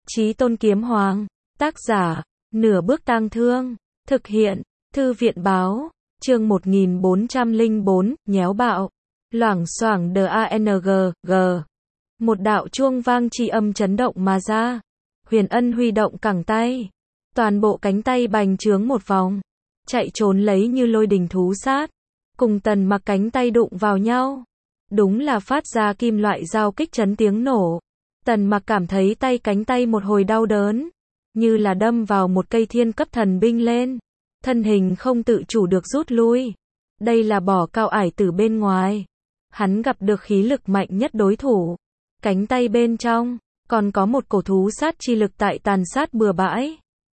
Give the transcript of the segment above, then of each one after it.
Chí Tôn Kiếm Hoàng, tác giả, Nửa Bước Tang Thương, thực hiện, Thư viện báo, chương 1404, nhéo bạo, loảng xoảng DANG, G. Một đạo chuông vang tri âm chấn động mà ra. Huyền Ân huy động cẳng tay. Toàn bộ cánh tay bành trướng một vòng. Chạy trốn lấy như lôi đình thú sát. Cùng Tần Mặc cánh tay đụng vào nhau. Đúng là phát ra kim loại giao kích chấn tiếng nổ. Tần Mặc cảm thấy cánh tay một hồi đau đớn. Như là đâm vào một cây thiên cấp thần binh lên. Thân hình không tự chủ được rút lui. Đây là bỏ cao ải từ bên ngoài. Hắn gặp được khí lực mạnh nhất đối thủ. Cánh tay bên trong, còn có một cổ thú sát chi lực tại tàn sát bừa bãi.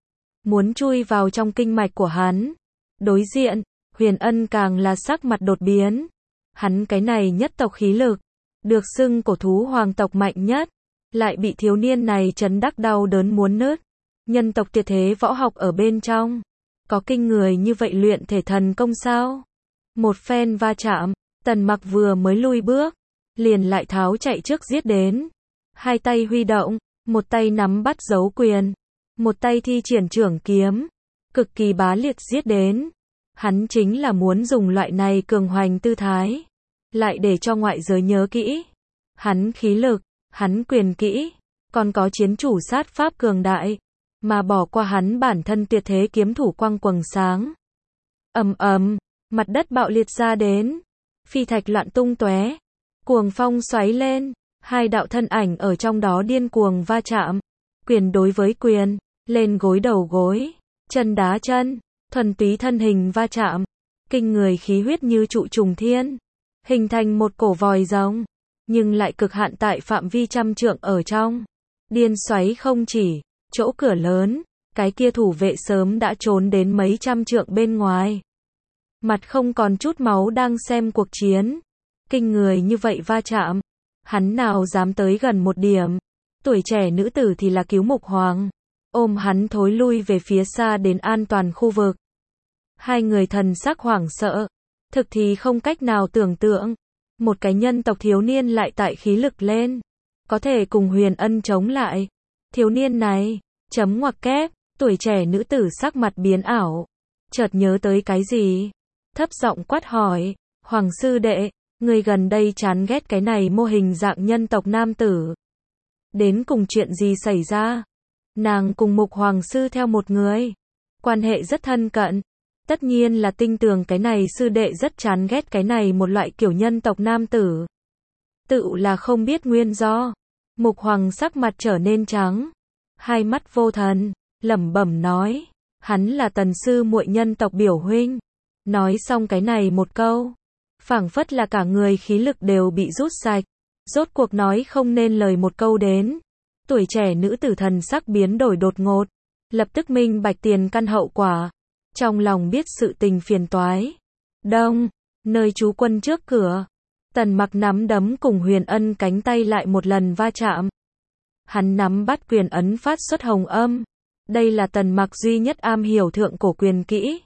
Muốn chui vào trong kinh mạch của hắn. Đối diện, Huyền Ân càng là sắc mặt đột biến. Hắn cái này nhất tộc khí lực, được xưng cổ thú hoàng tộc mạnh nhất, lại bị thiếu niên này chấn đắc đau đớn muốn nứt. Nhân tộc tuyệt thế võ học ở bên trong. Có kinh người như vậy luyện thể thần công sao? Một phen va chạm, Tần Mặc vừa mới lui bước, liền lại tháo chạy trước giết đến. Hai tay huy động, một tay nắm bắt dấu quyền, một tay thi triển trưởng kiếm, cực kỳ bá liệt giết đến. Hắn chính là muốn dùng loại này cường hoành tư thái, lại để cho ngoại giới nhớ kỹ. Hắn khí lực, hắn quyền kỹ, còn có chiến chủ sát pháp cường đại, mà bỏ qua hắn bản thân tuyệt thế kiếm thủ quang quầng sáng. Ầm ầm, mặt đất bạo liệt ra đến, phi thạch loạn tung tóe, cuồng phong xoáy lên, hai đạo thân ảnh ở trong đó điên cuồng va chạm, quyền đối với quyền, lên gối đầu gối, chân đá chân, thuần túy thân hình va chạm, kinh người khí huyết như trụ trùng thiên, hình thành một cổ vòi rồng, nhưng lại cực hạn tại phạm vi trăm trượng ở trong. Điên xoáy không chỉ, chỗ cửa lớn, cái kia thủ vệ sớm đã trốn đến mấy trăm trượng bên ngoài. Mặt không còn chút máu đang xem cuộc chiến. Kinh người như vậy va chạm, hắn nào dám tới gần một điểm. Tuổi trẻ nữ tử thì là cứu Mục Hoàng, ôm hắn thối lui về phía xa đến an toàn khu vực. Hai người thần sắc hoảng sợ, thực thì không cách nào tưởng tượng. Một cái nhân tộc thiếu niên lại tại khí lực lên, có thể cùng Huyền Ân chống lại. Thiếu niên này, chấm ngoặc kép, tuổi trẻ nữ tử sắc mặt biến ảo, chợt nhớ tới cái gì, thấp giọng quát hỏi, Hoàng sư đệ, người gần đây chán ghét cái này mô hình dạng nhân tộc nam tử. Đến cùng chuyện gì xảy ra? Nàng cùng Mục Hoàng sư theo một người, quan hệ rất thân cận, tất nhiên là tin tưởng cái này sư đệ rất chán ghét cái này một loại kiểu nhân tộc nam tử. Tự là không biết nguyên do. Mục Hoàng sắc mặt trở nên trắng, hai mắt vô thần, lẩm bẩm nói, hắn là Tần sư muội nhân tộc biểu huynh. Nói xong cái này một câu, phảng phất là cả người khí lực đều bị rút sạch, rốt cuộc nói không nên lời một câu đến. Tuổi trẻ nữ tử thần sắc biến đổi đột ngột, lập tức minh bạch tiền căn hậu quả, trong lòng biết sự tình phiền toái. Đông, nơi trú quân trước cửa, Tần Mặc nắm đấm cùng Huyền Ân cánh tay lại một lần va chạm. Hắn nắm bắt quyền ấn phát xuất hồng âm. Đây là Tần Mặc duy nhất am hiểu thượng cổ quyền kỹ.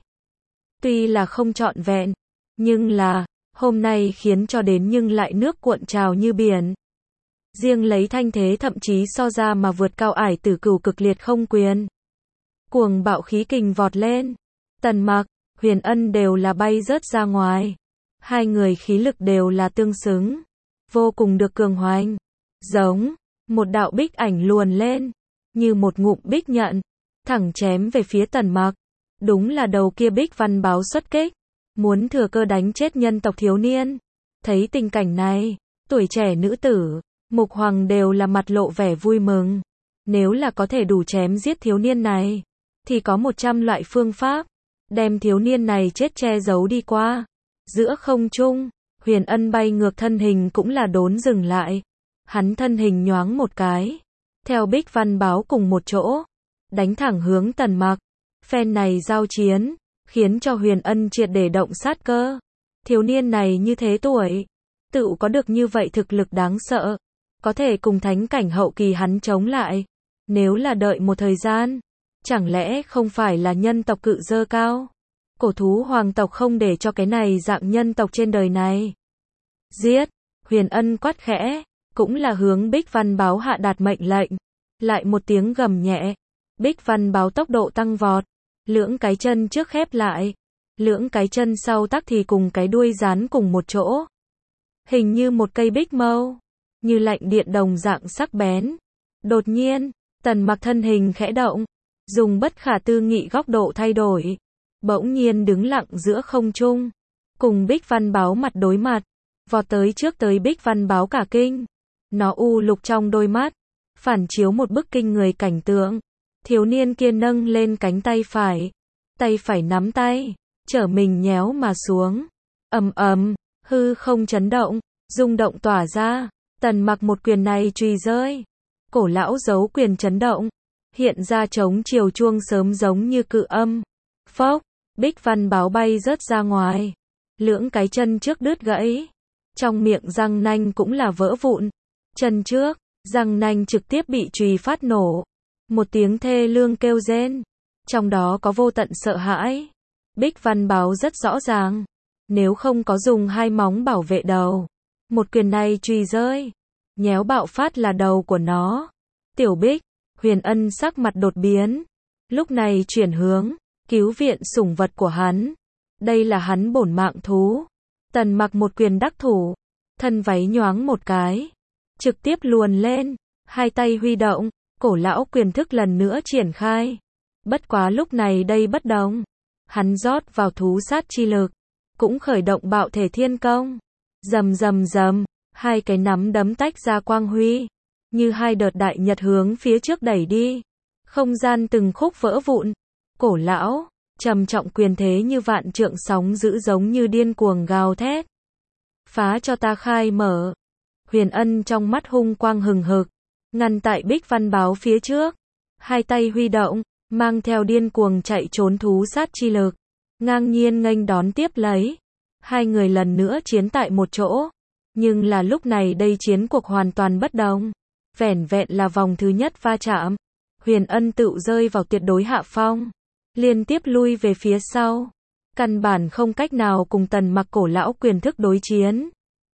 Tuy là không trọn vẹn, nhưng là, hôm nay khiến cho đến nhưng lại nước cuộn trào như biển. Riêng lấy thanh thế thậm chí so ra mà vượt cao ải tử cửu cực liệt không quyền. Cuồng bạo khí kình vọt lên. Tần Mặc, Huyền Ân đều là bay rớt ra ngoài. Hai người khí lực đều là tương xứng, vô cùng được cường hoành. Giống, một đạo bích ảnh luồn lên, như một ngụm bích nhận, thẳng chém về phía Tần Mặc. Đúng là đầu kia bích văn báo xuất kích, muốn thừa cơ đánh chết nhân tộc thiếu niên. Thấy tình cảnh này, tuổi trẻ nữ tử, Mục Hoàng đều là mặt lộ vẻ vui mừng. Nếu là có thể đủ chém giết thiếu niên này, thì có 100 loại phương pháp, đem thiếu niên này chết che giấu đi qua. Giữa không trung, Huyền Ân bay ngược thân hình cũng là đốn dừng lại. Hắn thân hình nhoáng một cái, theo bích văn báo cùng một chỗ, đánh thẳng hướng Tần Mặc. Phen này giao chiến, khiến cho Huyền Ân triệt để động sát cơ. Thiếu niên này như thế tuổi, tự có được như vậy thực lực đáng sợ, có thể cùng thánh cảnh hậu kỳ hắn chống lại. Nếu là đợi một thời gian, chẳng lẽ không phải là nhân tộc cự dơ cao? Cổ thú hoàng tộc không để cho cái này dạng nhân tộc trên đời này. Giết, Huyền Ân quát khẽ, cũng là hướng bích văn báo hạ đạt mệnh lệnh. Lại một tiếng gầm nhẹ. Bích Văn Báo tốc độ tăng vọt. Lưỡng cái chân trước khép lại. Lưỡng cái chân sau tắc thì cùng cái đuôi dán cùng một chỗ. Hình như một cây bích mâu. Như lạnh điện đồng dạng sắc bén. Đột nhiên, Tần Mặc thân hình khẽ động. Dùng bất khả tư nghị góc độ thay đổi. Bỗng nhiên đứng lặng giữa không trung. Cùng Bích Văn Báo mặt đối mặt. Vọt tới trước tới Bích Văn Báo cả kinh. Nó u lục trong đôi mắt. Phản chiếu một bức kinh người cảnh tượng. Thiếu niên kia nâng lên cánh tay phải. Tay phải nắm tay. Trở mình nhéo mà xuống. Ầm ầm, hư không chấn động. Rung động tỏa ra. Tần Mặc một quyền này chùy rơi. Cổ lão giấu quyền chấn động. Hiện ra trống chiều chuông sớm giống như cự âm. Phốc, Bích Văn Báo bay rớt ra ngoài. Lưỡng cái chân trước đứt gãy. Trong miệng răng nanh cũng là vỡ vụn. Chân trước, răng nanh trực tiếp bị chùy phát nổ. Một tiếng thê lương kêu rên. Trong đó có vô tận sợ hãi. Bích Văn Báo rất rõ ràng. Nếu không có dùng hai móng bảo vệ đầu. Một quyền này chùy rơi. Nhéo bạo phát là đầu của nó. Tiểu Bích, Huyền Ân sắc mặt đột biến. Lúc này chuyển hướng. Cứu viện sủng vật của hắn. Đây là hắn bổn mạng thú. Tần Mặc một quyền đắc thủ. Thân váy nhoáng một cái. Trực tiếp luồn lên. Hai tay huy động. Cổ lão quyền thức lần nữa triển khai. Bất quá lúc này đây bất đồng. Hắn rót vào thú sát chi lực. Cũng khởi động bạo thể thiên công. Rầm rầm rầm. Hai cái nắm đấm tách ra quang huy. Như hai đợt đại nhật hướng phía trước đẩy đi. Không gian từng khúc vỡ vụn. Cổ lão, trầm trọng quyền thế như vạn trượng sóng dữ giống như điên cuồng gào thét. Phá cho ta khai mở. Huyền Ân trong mắt hung quang hừng hực. Ngăn tại Bích Văn Báo phía trước. Hai tay huy động, mang theo điên cuồng chạy trốn thú sát chi lực. Ngang nhiên nghênh đón tiếp lấy. Hai người lần nữa chiến tại một chỗ. Nhưng là lúc này đây chiến cuộc hoàn toàn bất đồng. Vẻn vẹn là vòng thứ nhất va chạm. Huyền Ân tự rơi vào tuyệt đối hạ phong. Liên tiếp lui về phía sau. Căn bản không cách nào cùng Tần Mặc cổ lão quyền thức đối chiến.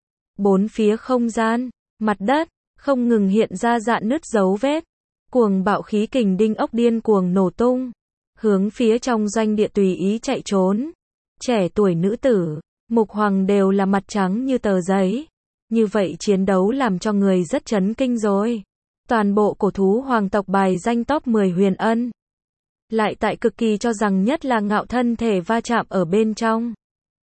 Bốn phía không gian, mặt đất, không ngừng hiện ra rạn nứt dấu vết. Cuồng bạo khí kình đinh ốc điên cuồng nổ tung. Hướng phía trong doanh địa tùy ý chạy trốn. Trẻ tuổi nữ tử, Mục Hoàng đều là mặt trắng như tờ giấy. Như vậy chiến đấu làm cho người rất chấn kinh rồi. Toàn bộ cổ thú hoàng tộc bài danh top 10 Huyền Ân. Lại tại cực kỳ cho rằng nhất là ngạo thân thể va chạm ở bên trong.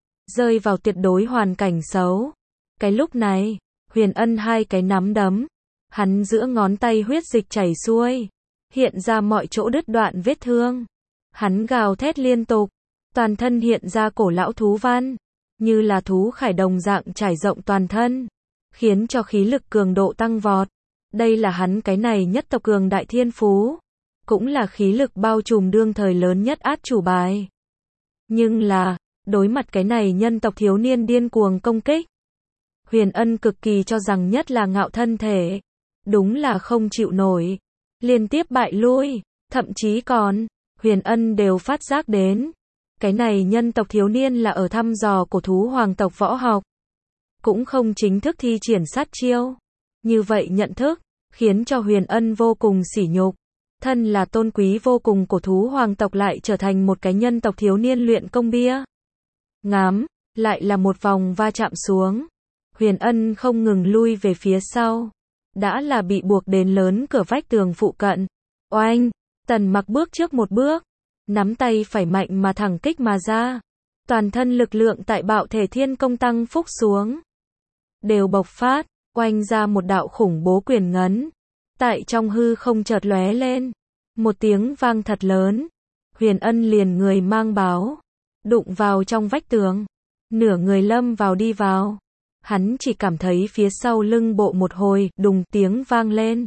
Rơi vào tuyệt đối hoàn cảnh xấu. Cái lúc này, Huyền Ân hai cái nắm đấm. Hắn giữa ngón tay huyết dịch chảy xuôi. Hiện ra mọi chỗ đứt đoạn vết thương. Hắn gào thét liên tục. Toàn thân hiện ra cổ lão thú văn. Như là thú khải đồng dạng trải rộng toàn thân. Khiến cho khí lực cường độ tăng vọt. Đây là hắn cái này nhất tộc cường đại thiên phú. Cũng là khí lực bao trùm đương thời lớn nhất át chủ bài. Nhưng là, đối mặt cái này nhân tộc thiếu niên điên cuồng công kích. Huyền Ân cực kỳ cho rằng nhất là ngạo thân thể. Đúng là không chịu nổi. Liên tiếp bại lui. Thậm chí còn, Huyền Ân đều phát giác đến. Cái này nhân tộc thiếu niên là ở thăm dò cổ thú hoàng tộc võ học. Cũng không chính thức thi triển sát chiêu. Như vậy nhận thức, khiến cho Huyền Ân vô cùng sỉ nhục. Thân là tôn quý vô cùng cổ thú hoàng tộc lại trở thành một cái nhân tộc thiếu niên luyện công bia. Ngắm, lại là một vòng va chạm xuống. Huyền Ân không ngừng lui về phía sau. Đã là bị buộc đến lớn cửa vách tường phụ cận. Oanh, Tần Mặc bước trước một bước. Nắm tay phải mạnh mà thẳng kích mà ra. Toàn thân lực lượng tại bạo thể thiên công tăng phúc xuống. Đều bộc phát, oanh ra một đạo khủng bố quyền ngấn. Tại trong hư không chợt lóe lên. Một tiếng vang thật lớn. Huyền Ân liền người mang báo. Đụng vào trong vách tường. Nửa người lâm vào đi vào. Hắn chỉ cảm thấy phía sau lưng bộ một hồi, đùng tiếng vang lên.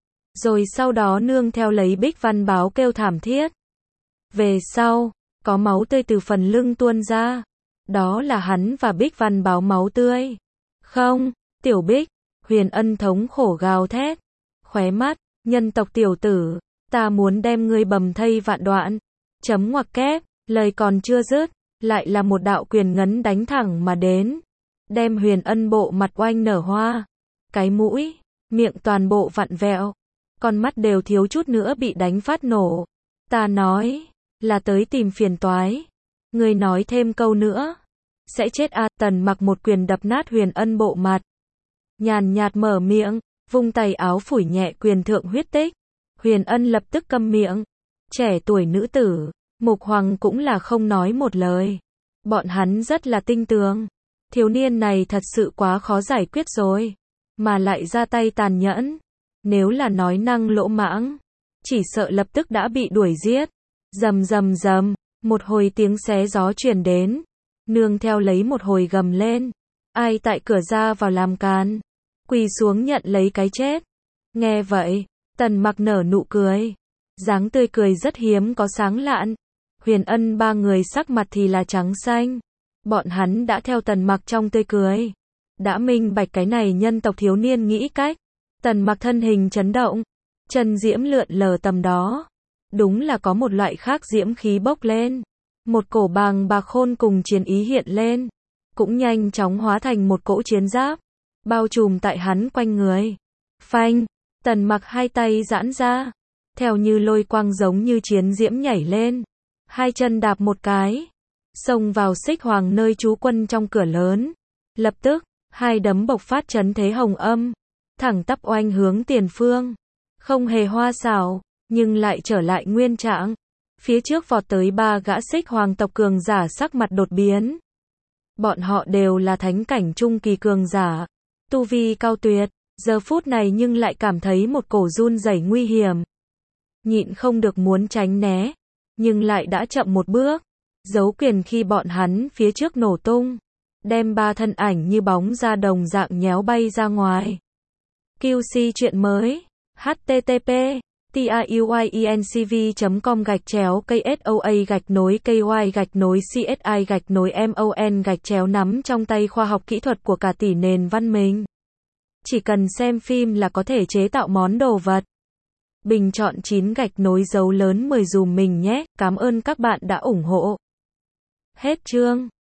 Rồi sau đó nương theo lấy Bích Văn Báo kêu thảm thiết. Về sau, có máu tươi từ phần lưng tuôn ra. Đó là hắn và Bích Văn Báo máu tươi. Không, Tiểu Bích, Huyền Ân thống khổ gào thét. Khóe mắt, nhân tộc tiểu tử, ta muốn đem ngươi bầm thây vạn đoạn. Chấm ngoặc kép, lời còn chưa dứt, lại là một đạo quyền ngấn đánh thẳng mà đến. Đem Huyền Ân bộ mặt oanh nở hoa. Cái mũi, miệng toàn bộ vặn vẹo. con mắt đều thiếu chút nữa bị đánh phát nổ. Ta nói, là tới tìm phiền toái. Ngươi nói thêm câu nữa, sẽ chết à. Tần Mặc một quyền đập nát Huyền Ân bộ mặt. Nhàn nhạt mở miệng, vung tay áo phủi nhẹ quyền thượng huyết tích. Huyền Ân lập tức câm miệng. Trẻ tuổi nữ tử, Mục Hoàng cũng là không nói một lời. Bọn hắn rất là tinh tường. Thiếu niên này thật sự quá khó giải quyết rồi, mà lại ra tay tàn nhẫn. Nếu là nói năng lỗ mãng, chỉ sợ lập tức đã bị đuổi giết. Rầm rầm rầm, một hồi tiếng xé gió truyền đến, nương theo lấy một hồi gầm lên. Ai tại cửa ra vào làm càn, quỳ xuống nhận lấy cái chết. Nghe vậy, Tần Mặc nở nụ cười, dáng tươi cười rất hiếm có sáng lạn. Huyền Ân ba người sắc mặt thì là trắng xanh. Bọn hắn đã theo Tần Mặc trong tươi cười, đã minh bạch cái này nhân tộc thiếu niên nghĩ cách. Tần Mặc thân hình chấn động, chân diễm lượn lờ tầm đó. Đúng là có một loại khác diễm khí bốc lên. Một cổ bàng bạc khôn cùng chiến ý hiện lên, cũng nhanh chóng hóa thành một cỗ chiến giáp, bao trùm tại hắn quanh người. Phanh, Tần Mặc hai tay giãn ra, theo như lôi quang giống như chiến diễm nhảy lên. Hai chân đạp một cái, xông vào Xích Hoàng nơi trú quân trong cửa lớn. Lập tức, hai đấm bộc phát chấn thế hồng âm, thẳng tắp oanh hướng tiền phương. Không hề hoa xảo, nhưng lại trở lại nguyên trạng. Phía trước vọt tới ba gã Xích Hoàng tộc cường giả sắc mặt đột biến. Bọn họ đều là thánh cảnh trung kỳ cường giả, tu vi cao tuyệt, giờ phút này nhưng lại cảm thấy một cổ run rẩy nguy hiểm. Nhịn không được muốn tránh né, nhưng lại đã chậm một bước. Dấu quyền khi bọn hắn phía trước nổ tung, đem ba thân ảnh như bóng ra đồng dạng nhéo bay ra ngoài. QC chuyện mới, http tiuyuencv.com/KSOA-KY-CSI-MON nắm trong tay khoa học kỹ thuật của cả tỷ nền văn minh. Chỉ cần xem phim là có thể chế tạo món đồ vật. Bình chọn 9 dấu lớn 10 dùm mình nhé. Cảm ơn các bạn đã ủng hộ. Hết chương.